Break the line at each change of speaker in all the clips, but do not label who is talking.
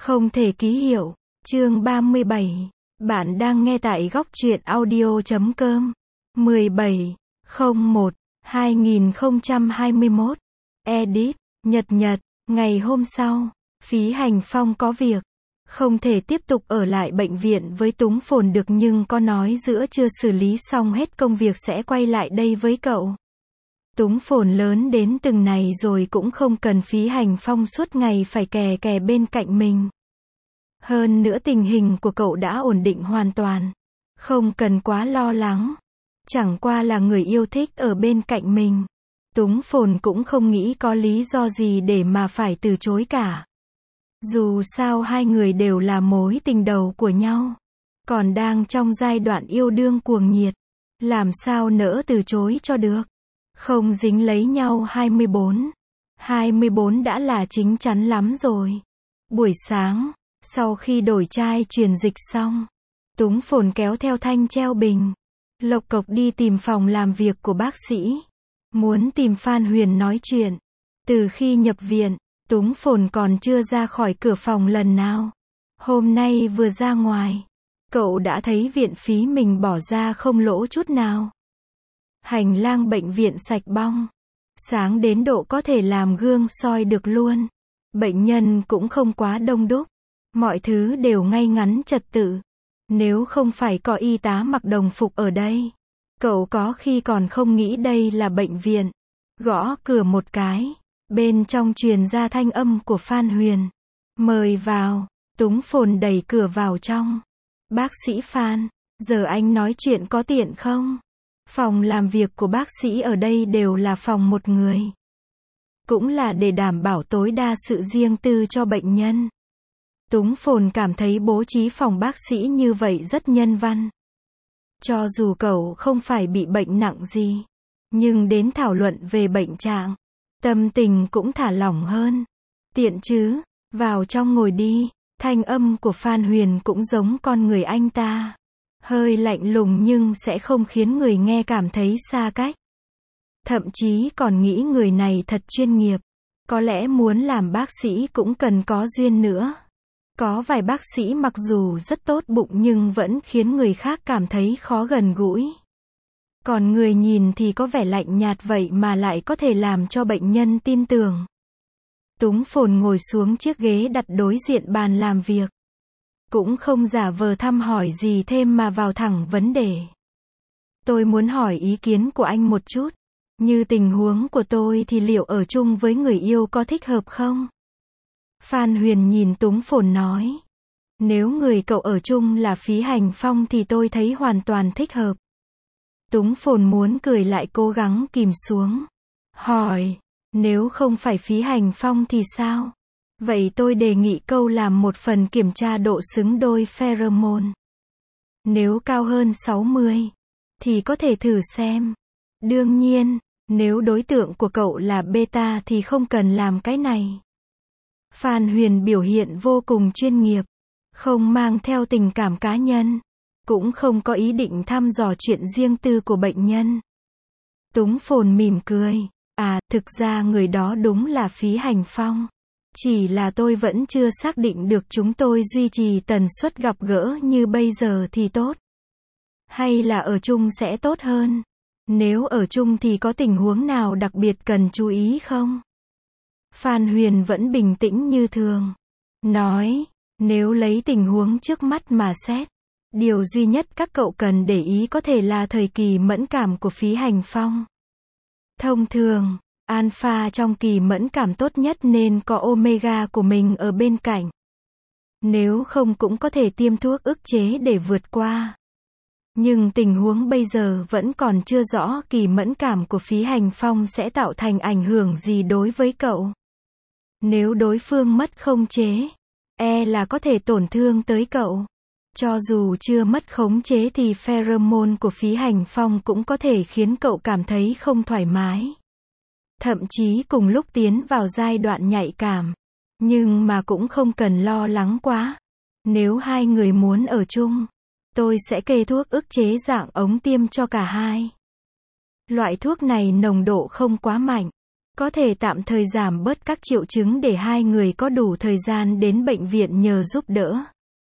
Không thể ký hiệu. Chương 37. Bạn đang nghe tại góc truyện audio.com. 17/01/2021. Edit. Nhật. Ngày hôm sau, Phí Hành Phong có việc. Không thể tiếp tục ở lại bệnh viện với Túng Phồn được, nhưng có nói giữa trưa xử lý xong hết công việc sẽ quay lại đây với cậu. Túng Phồn lớn đến từng này rồi cũng không cần Phí Hành Phong suốt ngày phải kè bên cạnh mình. Hơn nữa tình hình của cậu đã ổn định hoàn toàn. Không cần quá lo lắng. Chẳng qua là người yêu thích ở bên cạnh mình. Túng Phồn cũng không nghĩ có lý do gì để mà phải từ chối cả. Dù sao hai người đều là mối tình đầu của nhau. Còn đang trong giai đoạn yêu đương cuồng nhiệt. Làm sao nỡ từ chối cho được. Không dính lấy nhau 24 đã là chính chắn lắm rồi. Buổi sáng, sau khi đổi chai truyền dịch xong, Túng Phồn kéo theo Thanh treo bình, lộc cộc đi tìm phòng làm việc của bác sĩ. Muốn tìm Phan Huyền nói chuyện. Từ khi nhập viện, Túng Phồn còn chưa ra khỏi cửa phòng lần nào. Hôm nay vừa ra ngoài, cậu đã thấy viện phí mình bỏ ra không lỗ chút nào. Hành lang bệnh viện sạch bong. Sáng đến độ có thể làm gương soi được luôn. Bệnh nhân cũng không quá đông đúc. Mọi thứ đều ngay ngắn trật tự. Nếu không phải có y tá mặc đồng phục ở đây, cậu có khi còn không nghĩ đây là bệnh viện. Gõ cửa một cái. Bên trong truyền ra thanh âm của Phan Huyền. Mời vào. Túng Phồn đẩy cửa vào trong. Bác sĩ Phan, giờ anh nói chuyện có tiện không? Phòng làm việc của bác sĩ ở đây đều là phòng một người. Cũng là để đảm bảo tối đa sự riêng tư cho bệnh nhân. Túng Phồn cảm thấy bố trí phòng bác sĩ như vậy rất nhân văn. Cho dù cậu không phải bị bệnh nặng gì, nhưng đến thảo luận về bệnh trạng, tâm tình cũng thả lỏng hơn. Tiện chứ, vào trong ngồi đi. Thanh âm của Phan Huyền cũng giống con người anh ta. Hơi lạnh lùng nhưng sẽ không khiến người nghe cảm thấy xa cách. Thậm chí còn nghĩ người này thật chuyên nghiệp. Có lẽ muốn làm bác sĩ cũng cần có duyên nữa. Có vài bác sĩ mặc dù rất tốt bụng nhưng vẫn khiến người khác cảm thấy khó gần gũi. Còn người nhìn thì có vẻ lạnh nhạt vậy mà lại có thể làm cho bệnh nhân tin tưởng. Túng Phồn ngồi xuống chiếc ghế đặt đối diện bàn làm việc. Cũng không giả vờ thăm hỏi gì thêm mà vào thẳng vấn đề. Tôi muốn hỏi ý kiến của anh một chút. Như tình huống của tôi thì liệu ở chung với người yêu có thích hợp không? Phan Huyền nhìn Túng Phồn nói. Nếu người cậu ở chung là Phí Hành Phong thì tôi thấy hoàn toàn thích hợp. Túng Phồn muốn cười lại cố gắng kìm xuống. Hỏi, nếu không phải Phí Hành Phong thì sao? Vậy tôi đề nghị câu làm một phần kiểm tra độ xứng đôi pheromone. Nếu cao hơn 60, thì có thể thử xem. Đương nhiên, nếu đối tượng của cậu là beta thì không cần làm cái này. Phan Huyền biểu hiện vô cùng chuyên nghiệp. Không mang theo tình cảm cá nhân. Cũng không có ý định thăm dò chuyện riêng tư của bệnh nhân. Túng Phồn mỉm cười. À, thực ra người đó đúng là Phí Hành Phong. Chỉ là tôi vẫn chưa xác định được chúng tôi duy trì tần suất gặp gỡ như bây giờ thì tốt. Hay là ở chung sẽ tốt hơn. Nếu ở chung thì có tình huống nào đặc biệt cần chú ý không? Phan Huyền vẫn bình tĩnh như thường. Nói, nếu lấy tình huống trước mắt mà xét, điều duy nhất các cậu cần để ý có thể là thời kỳ mẫn cảm của Phí Hành Phong. Thông thường, alpha trong kỳ mẫn cảm tốt nhất nên có omega của mình ở bên cạnh. Nếu không cũng có thể tiêm thuốc ức chế để vượt qua. Nhưng tình huống bây giờ vẫn còn chưa rõ kỳ mẫn cảm của Phí Hành Phong sẽ tạo thành ảnh hưởng gì đối với cậu. Nếu đối phương mất khống chế, là có thể tổn thương tới cậu. Cho dù chưa mất khống chế thì pheromone của Phí Hành Phong cũng có thể khiến cậu cảm thấy không thoải mái. Thậm chí cùng lúc tiến vào giai đoạn nhạy cảm. Nhưng mà cũng không cần lo lắng quá. Nếu hai người muốn ở chung, tôi sẽ kê thuốc ức chế dạng ống tiêm cho cả hai. Loại thuốc này nồng độ không quá mạnh. Có thể tạm thời giảm bớt các triệu chứng để hai người có đủ thời gian đến bệnh viện nhờ giúp đỡ.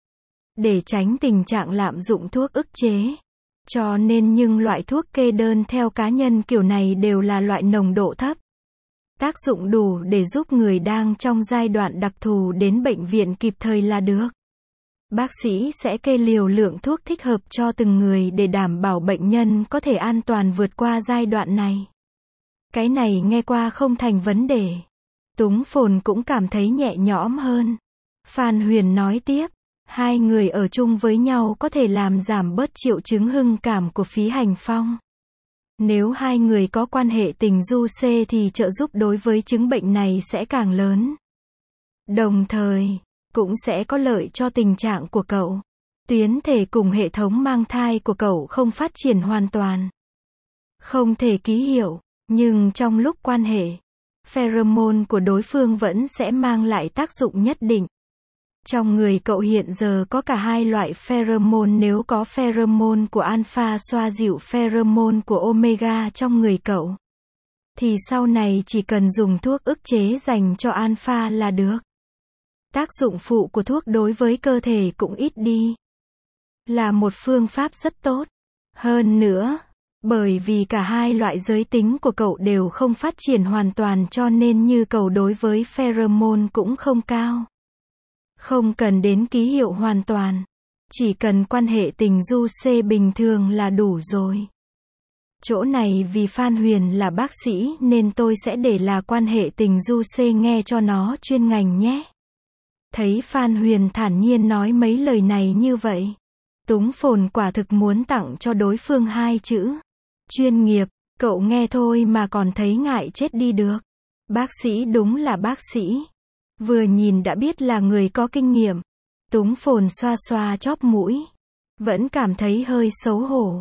Để tránh tình trạng lạm dụng thuốc ức chế. Cho nên những loại thuốc kê đơn theo cá nhân kiểu này đều là loại nồng độ thấp. Tác dụng đủ để giúp người đang trong giai đoạn đặc thù đến bệnh viện kịp thời là được. Bác sĩ sẽ kê liều lượng thuốc thích hợp cho từng người để đảm bảo bệnh nhân có thể an toàn vượt qua giai đoạn này. Cái này nghe qua không thành vấn đề. Túng Phồn cũng cảm thấy nhẹ nhõm hơn. Phan Huyền nói tiếp, hai người ở chung với nhau có thể làm giảm bớt triệu chứng hưng cảm của Phí Hành Phong. Nếu hai người có quan hệ tình du xê thì trợ giúp đối với chứng bệnh này sẽ càng lớn. Đồng thời, cũng sẽ có lợi cho tình trạng của cậu. Tuyến thể cùng hệ thống mang thai của cậu không phát triển hoàn toàn. Không thể ký hiệu, nhưng trong lúc quan hệ, pheromone của đối phương vẫn sẽ mang lại tác dụng nhất định. Trong người cậu hiện giờ có cả hai loại pheromone, nếu có pheromone của alpha xoa dịu pheromone của omega trong người cậu, thì sau này chỉ cần dùng thuốc ức chế dành cho alpha là được. Tác dụng phụ của thuốc đối với cơ thể cũng ít đi. Là một phương pháp rất tốt. Hơn nữa, bởi vì cả hai loại giới tính của cậu đều không phát triển hoàn toàn cho nên như cậu đối với pheromone cũng không cao. Không cần đến ký hiệu hoàn toàn. Chỉ cần quan hệ tình du xê bình thường là đủ rồi. Chỗ này vì Phan Huyền là bác sĩ nên tôi sẽ để là quan hệ tình du xê nghe cho nó chuyên ngành nhé. Thấy Phan Huyền thản nhiên nói mấy lời này như vậy, Túng Phồn quả thực muốn tặng cho đối phương hai chữ. Chuyên nghiệp, cậu nghe thôi mà còn thấy ngại chết đi được. Bác sĩ đúng là bác sĩ. Vừa nhìn đã biết là người có kinh nghiệm. Túng Phồn xoa xoa chóp mũi. Vẫn cảm thấy hơi xấu hổ.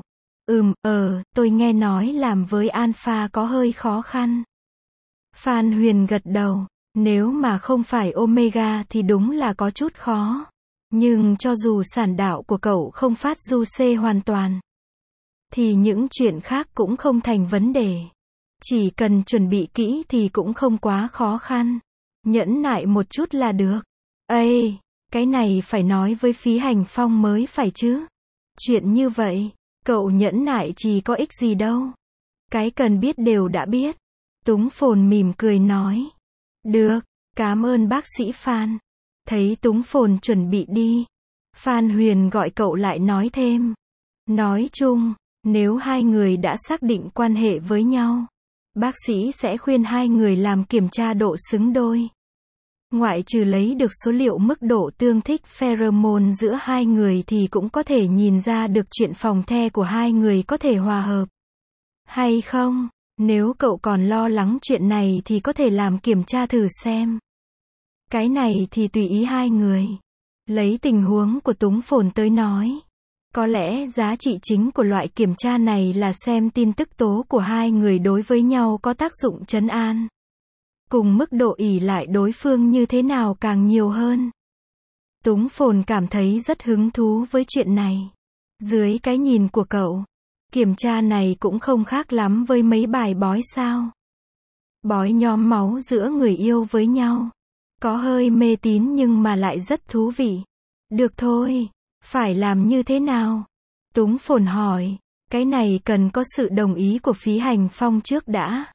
Tôi nghe nói làm với alpha có hơi khó khăn. Phan Huyền gật đầu. Nếu mà không phải omega thì đúng là có chút khó. Nhưng cho dù sản đạo của cậu không phát du xê hoàn toàn, thì những chuyện khác cũng không thành vấn đề. Chỉ cần chuẩn bị kỹ thì cũng không quá khó khăn. Nhẫn nại một chút là được. Ê, cái này phải nói với Phí Hành Phong mới phải chứ. Chuyện như vậy, cậu nhẫn nại chỉ có ích gì đâu. Cái cần biết đều đã biết. Túng Phồn mỉm cười nói. Được, cảm ơn bác sĩ Phan. Thấy Túng Phồn chuẩn bị đi, Phan Huyền gọi cậu lại nói thêm. Nói chung, nếu hai người đã xác định quan hệ với nhau, bác sĩ sẽ khuyên hai người làm kiểm tra độ xứng đôi. Ngoại trừ lấy được số liệu mức độ tương thích pheromone giữa hai người thì cũng có thể nhìn ra được chuyện phòng the của hai người có thể hòa hợp hay không. Nếu cậu còn lo lắng chuyện này thì có thể làm kiểm tra thử xem. Cái này thì tùy ý hai người. Lấy tình huống của Túng Phồn tới nói, có lẽ giá trị chính của loại kiểm tra này là xem tin tức tố của hai người đối với nhau có tác dụng trấn an, cùng mức độ ỷ lại đối phương như thế nào càng nhiều hơn. Túng Phồn cảm thấy rất hứng thú với chuyện này. Dưới cái nhìn của cậu, kiểm tra này cũng không khác lắm với mấy bài bói sao. Bói nhóm máu giữa người yêu với nhau. Có hơi mê tín nhưng mà lại rất thú vị. Được thôi, phải làm như thế nào? Túng Phồn hỏi, cái này cần có sự đồng ý của Phí Hành Phong trước đã.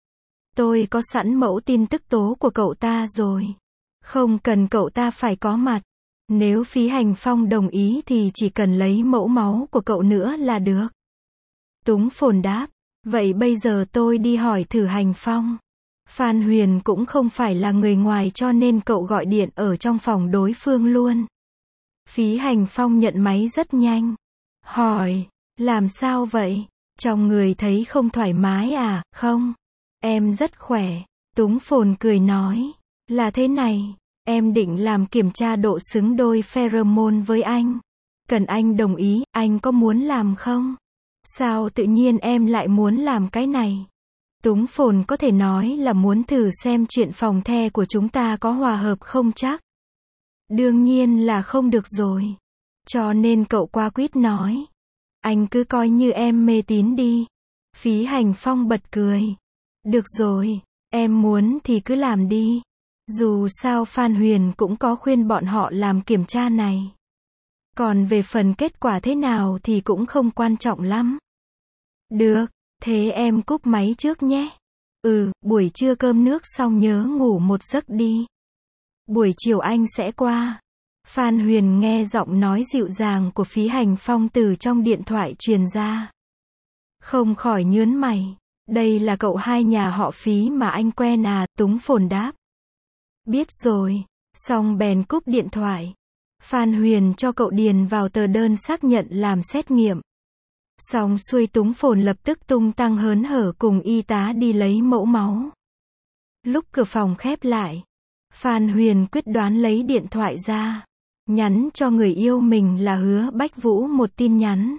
Tôi có sẵn mẫu tin tức tố của cậu ta rồi. Không cần cậu ta phải có mặt. Nếu Phí Hành Phong đồng ý thì chỉ cần lấy mẫu máu của cậu nữa là được. Túng Phồn đáp, vậy bây giờ tôi đi hỏi thử Hành Phong. Phan Huyền cũng không phải là người ngoài cho nên cậu gọi điện ở trong phòng đối phương luôn. Phí Hành Phong nhận máy rất nhanh. Hỏi, làm sao vậy? Trong người thấy không thoải mái à? Không, em rất khỏe. Túng Phồn cười nói, là thế này, em định làm kiểm tra độ xứng đôi pheromone với anh. Cần anh đồng ý, anh có muốn làm không? Sao tự nhiên em lại muốn làm cái này? Túng Phồn có thể nói là muốn thử xem chuyện phòng the của chúng ta có hòa hợp không chắc. Đương nhiên là không được rồi. Cho nên cậu qua quýt nói. Anh cứ coi như em mê tín đi. Phí Hành Phong bật cười. Được rồi, Em muốn thì cứ làm đi. Dù sao Phan Huyền cũng có khuyên bọn họ làm kiểm tra này. Còn về phần kết quả thế nào thì cũng không quan trọng lắm. Được, thế em cúp máy trước nhé. Buổi trưa cơm nước xong nhớ ngủ một giấc đi. Buổi chiều anh sẽ qua. Phan Huyền nghe giọng nói dịu dàng của Phí Hành Phong từ trong điện thoại truyền ra. Không khỏi nhớn mày. Đây là cậu hai nhà họ Phí mà anh quen à, Túng Phồn đáp. Biết rồi. Xong bèn cúp điện thoại. Phan Huyền cho cậu điền vào tờ đơn xác nhận làm xét nghiệm. Xong xuôi Túng Phồn lập tức tung tăng hớn hở cùng y tá đi lấy mẫu máu. Lúc cửa phòng khép lại, Phan Huyền quyết đoán lấy điện thoại ra, nhắn cho người yêu mình là Hứa Bách Vũ một tin nhắn.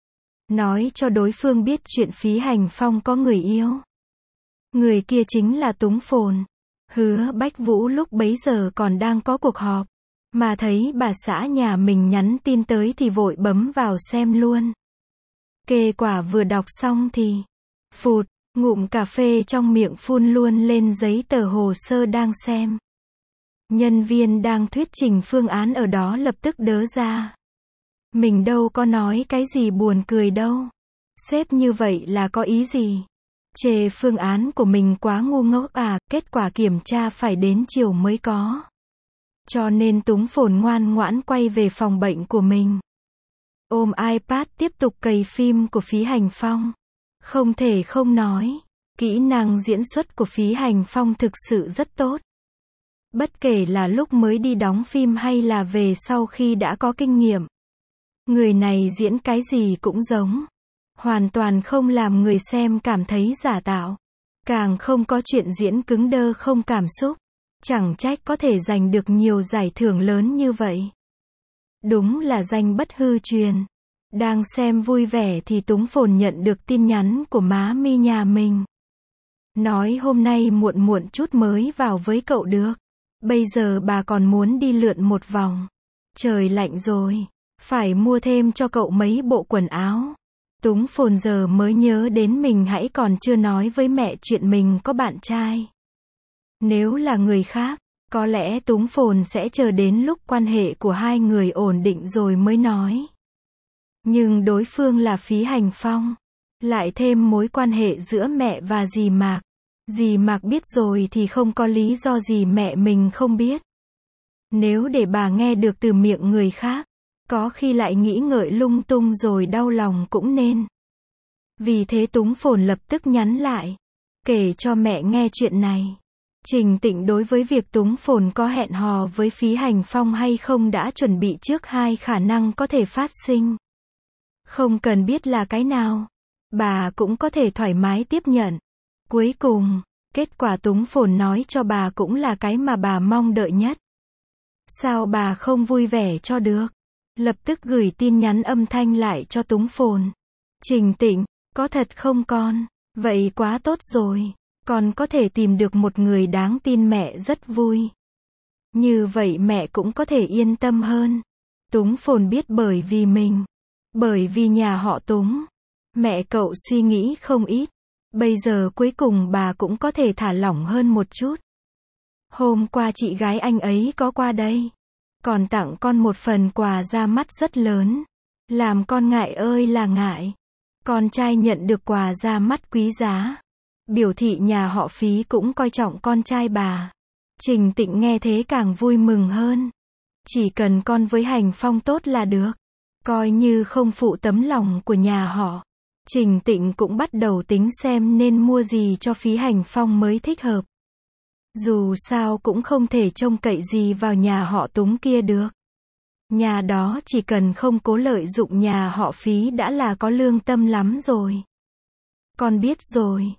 Nói cho đối phương biết chuyện Phí Hành Phong có người yêu. Người kia chính là Túng Phồn. Hứa Bách Vũ lúc bấy giờ còn đang có cuộc họp, mà thấy bà xã nhà mình nhắn tin tới thì vội bấm vào xem luôn. Kết quả vừa đọc xong thì phụt, ngụm cà phê trong miệng phun luôn lên giấy tờ hồ sơ đang xem. Nhân viên đang thuyết trình phương án ở đó lập tức đớ ra. Mình đâu có nói cái gì buồn cười đâu. Sếp như vậy là có ý gì? Chê phương án của mình quá ngu ngốc à, kết quả kiểm tra phải đến chiều mới có. Cho nên Túng Phồn ngoan ngoãn quay về phòng bệnh của mình. Ôm iPad tiếp tục cày phim của Phí Hành Phong. Không thể không nói, kỹ năng diễn xuất của Phí Hành Phong thực sự rất tốt. Bất kể là lúc mới đi đóng phim hay là về sau khi đã có kinh nghiệm. Người này diễn cái gì cũng giống. Hoàn toàn không làm người xem cảm thấy giả tạo. Càng không có chuyện diễn cứng đơ không cảm xúc. Chẳng trách có thể giành được nhiều giải thưởng lớn như vậy. Đúng là danh bất hư truyền. Đang xem vui vẻ thì Túng Phồn nhận được tin nhắn của má mi nhà mình. Nói hôm nay muộn muộn chút mới vào với cậu được. Bây giờ bà còn muốn đi lượn một vòng. Trời lạnh rồi. Phải mua thêm cho cậu mấy bộ quần áo. Túng Phồn giờ mới nhớ đến mình hãy còn chưa nói với mẹ chuyện mình có bạn trai. Nếu là người khác, có lẽ Túng Phồn sẽ chờ đến lúc quan hệ của hai người ổn định rồi mới nói. Nhưng đối phương là Phí Hành Phong. Lại thêm mối quan hệ giữa mẹ và dì Mạc. Dì Mạc biết rồi thì không có lý do gì mẹ mình không biết. Nếu để bà nghe được từ miệng người khác, có khi lại nghĩ ngợi lung tung rồi đau lòng cũng nên. Vì thế Túng Phồn lập tức nhắn lại, kể cho mẹ nghe chuyện này. Trình Tịnh đối với việc Túng Phồn có hẹn hò với Phí Hành Phong hay không đã chuẩn bị trước hai khả năng có thể phát sinh. Không cần biết là cái nào, bà cũng có thể thoải mái tiếp nhận. Cuối cùng, kết quả Túng Phồn nói cho bà cũng là cái mà bà mong đợi nhất. Sao bà không vui vẻ cho được? Lập tức gửi tin nhắn âm thanh lại cho Túng Phồn. Trình Tịnh, có thật không con? Vậy quá tốt rồi. Con có thể tìm được một người đáng tin mẹ rất vui. Như vậy mẹ cũng có thể yên tâm hơn. Túng Phồn biết bởi vì mình. Bởi vì nhà họ Túng. Mẹ cậu suy nghĩ không ít. Bây giờ cuối cùng bà cũng có thể thả lỏng hơn một chút. Hôm qua chị gái anh ấy có qua đây. Còn tặng con một phần quà ra mắt rất lớn. Làm con ngại ơi là ngại. Con trai nhận được quà ra mắt quý giá. Biểu thị nhà họ Phí cũng coi trọng con trai bà. Trình Tịnh nghe thế càng vui mừng hơn. Chỉ cần con với Hành Phong tốt là được. Coi như không phụ tấm lòng của nhà họ. Trình Tịnh cũng bắt đầu tính xem nên mua gì cho Phí Hành Phong mới thích hợp. Dù sao cũng không thể trông cậy gì vào nhà họ Túng kia được. Nhà đó chỉ cần không cố lợi dụng nhà họ Phí đã là có lương tâm lắm rồi. Con biết rồi.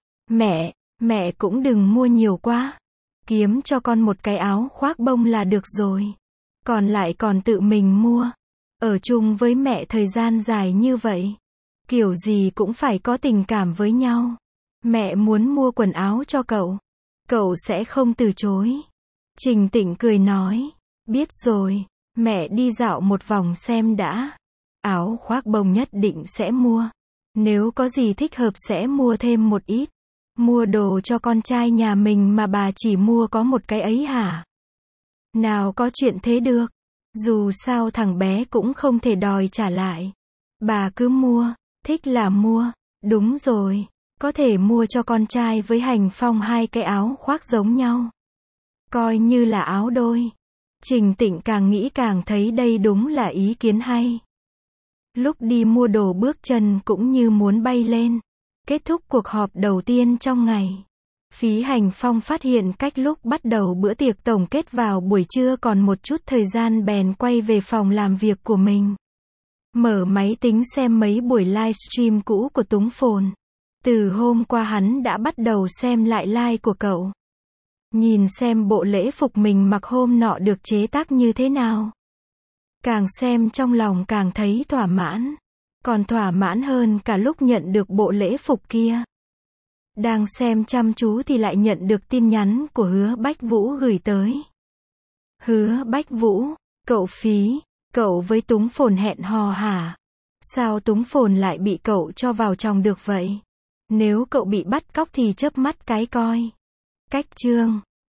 Mẹ cũng đừng mua nhiều quá. Kiếm cho con một cái áo khoác bông là được rồi. Còn lại còn tự mình mua. Ở chung với mẹ thời gian dài như vậy. Kiểu gì cũng phải có tình cảm với nhau. Mẹ muốn mua quần áo cho cậu. Cậu sẽ không từ chối. Trình Tịnh cười nói. Biết rồi, mẹ đi dạo một vòng xem đã. Áo khoác bông nhất định sẽ mua. Nếu có gì thích hợp sẽ mua thêm một ít. Mua đồ cho con trai nhà mình mà bà chỉ mua có một cái ấy hả? Nào có chuyện thế được. Dù sao thằng bé cũng không thể đòi trả lại. Bà cứ mua, thích là mua. Đúng rồi, có thể mua cho con trai với Hành Phong 2 cái áo khoác giống nhau. Coi như là áo đôi. Trình Tịnh càng nghĩ càng thấy đây đúng là ý kiến hay. Lúc đi mua đồ bước chân cũng như muốn bay lên. Kết thúc cuộc họp đầu tiên trong ngày. Phí Hành Phong phát hiện cách lúc bắt đầu bữa tiệc tổng kết vào buổi trưa còn một chút thời gian bèn quay về phòng làm việc của mình. Mở máy tính xem mấy buổi livestream cũ của Túng Phồn. Từ hôm qua hắn đã bắt đầu xem lại live của cậu. Nhìn xem bộ lễ phục mình mặc hôm nọ được chế tác như thế nào. Càng xem trong lòng càng thấy thỏa mãn. Còn thỏa mãn hơn cả lúc nhận được bộ lễ phục kia. Đang xem chăm chú thì lại nhận được tin nhắn của Hứa Bách Vũ gửi tới. Hứa Bách Vũ, cậu Phí, cậu với Túng Phồn hẹn hò hả? Sao Túng Phồn lại bị cậu cho vào trong được vậy? Nếu cậu bị bắt cóc thì chớp mắt cái coi. Cách chương